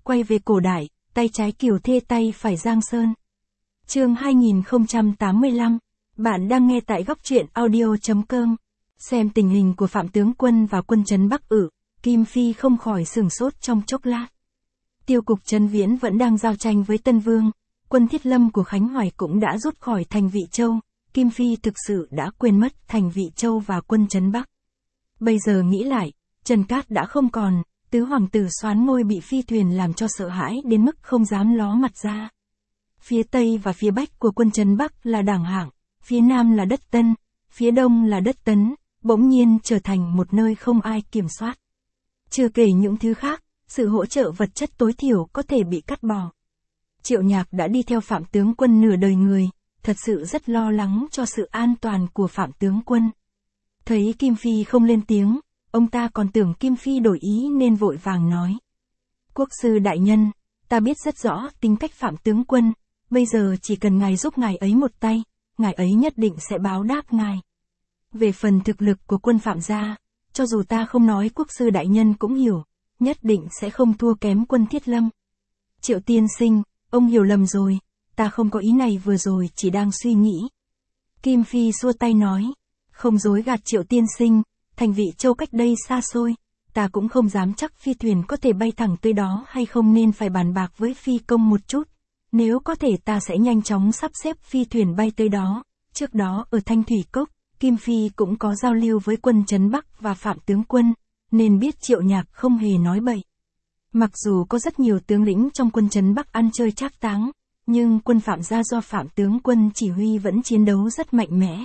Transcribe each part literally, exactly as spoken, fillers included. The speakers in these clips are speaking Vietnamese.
quay về cổ đại, tay trái Kiều Thê tay phải Giang Sơn. Chương hai nghìn không trăm tám mươi lăm, bạn đang nghe tại góc truyện audio chấm com. Xem tình hình của Phạm Tướng Quân và quân trấn Bắc Ử, Kim Phi không khỏi sửng sốt trong chốc lát. Tiêu cục Trấn Viễn vẫn đang giao tranh với Tân Vương, quân Thiết Lâm của Khánh Hoài cũng đã rút khỏi thành Vị Châu, Kim Phi thực sự đã quên mất thành Vị Châu và quân trấn Bắc. Bây giờ nghĩ lại, Trần Cát đã không còn, tứ hoàng tử soán ngôi bị phi thuyền làm cho sợ hãi đến mức không dám ló mặt ra. Phía Tây và phía Bắc của quân trấn Bắc là Đảng Hạng, phía Nam là đất Tân, phía Đông là đất Tấn, bỗng nhiên trở thành một nơi không ai kiểm soát. Chưa kể những thứ khác, sự hỗ trợ vật chất tối thiểu có thể bị cắt bỏ. Triệu Nhạc đã đi theo Phạm Tướng Quân nửa đời người, thật sự rất lo lắng cho sự an toàn của Phạm Tướng Quân. Thấy Kim Phi không lên tiếng, ông ta còn tưởng Kim Phi đổi ý nên vội vàng nói. Quốc sư đại nhân, ta biết rất rõ tính cách Phạm Tướng Quân, bây giờ chỉ cần ngài giúp ngài ấy một tay, ngài ấy nhất định sẽ báo đáp ngài. Về phần thực lực của quân Phạm gia, cho dù ta không nói quốc sư đại nhân cũng hiểu, nhất định sẽ không thua kém quân Thiết Lâm. Triệu tiên sinh, ông hiểu lầm rồi, ta không có ý này vừa rồi chỉ đang suy nghĩ. Kim Phi xua tay nói, không dối gạt Triệu tiên sinh, thành Vị Châu cách đây xa xôi, ta cũng không dám chắc phi thuyền có thể bay thẳng tới đó hay không nên phải bàn bạc với phi công một chút. Nếu có thể ta sẽ nhanh chóng sắp xếp phi thuyền bay tới đó. Trước đó ở Thanh Thủy Cốc, Kim Phi cũng có giao lưu với quân trấn Bắc và Phạm Tướng Quân, nên biết Triệu Nhạc không hề nói bậy. Mặc dù có rất nhiều tướng lĩnh trong quân trấn Bắc ăn chơi trác táng, nhưng quân Phạm gia do Phạm Tướng Quân chỉ huy vẫn chiến đấu rất mạnh mẽ.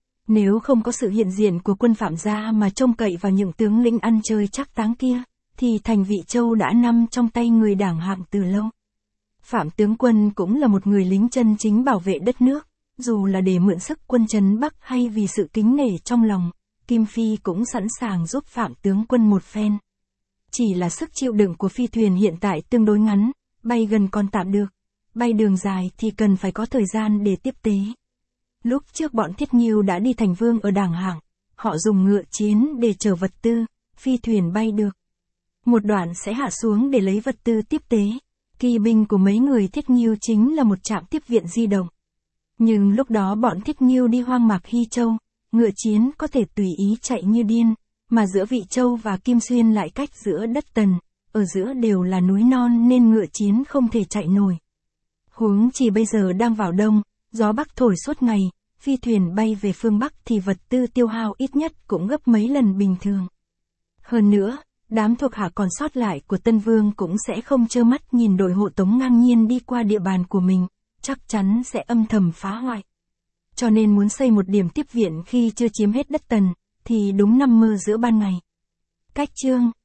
Nếu không có sự hiện diện của quân Phạm gia mà trông cậy vào những tướng lĩnh ăn chơi trác táng kia, thì thành Vị Châu đã nằm trong tay người Đảng Hạng từ lâu. Phạm Tướng Quân cũng là một người lính chân chính bảo vệ đất nước, dù là để mượn sức quân trấn Bắc hay vì sự kính nể trong lòng, Kim Phi cũng sẵn sàng giúp Phạm Tướng Quân một phen. Chỉ là sức chịu đựng của phi thuyền hiện tại tương đối ngắn, bay gần còn tạm được, bay đường dài thì cần phải có thời gian để tiếp tế. Lúc trước bọn Thiết Nghiêu đã đi thành vương ở Đảng Hạng, họ dùng ngựa chiến để chở vật tư, phi thuyền bay được. Một đoạn sẽ hạ xuống để lấy vật tư tiếp tế. Kỳ binh của mấy người Thiết Nghiêu chính là một trạm tiếp viện di động. Nhưng lúc đó bọn Thiết Nghiêu đi hoang mạc Hy Châu, ngựa chiến có thể tùy ý chạy như điên, mà giữa Vị Châu và Kim Xuyên lại cách giữa đất Tần, ở giữa đều là núi non nên ngựa chiến không thể chạy nổi. Huống chỉ bây giờ đang vào đông, gió bắc thổi suốt ngày, phi thuyền bay về phương Bắc thì vật tư tiêu hao ít nhất cũng gấp mấy lần bình thường. Hơn nữa, đám thuộc hạ còn sót lại của Tân Vương cũng sẽ không trơ mắt nhìn đội hộ tống ngang nhiên đi qua địa bàn của mình, chắc chắn sẽ âm thầm phá hoại. Cho nên muốn xây một điểm tiếp viện khi chưa chiếm hết đất Tần, thì đúng nằm mơ giữa ban ngày. Cách chương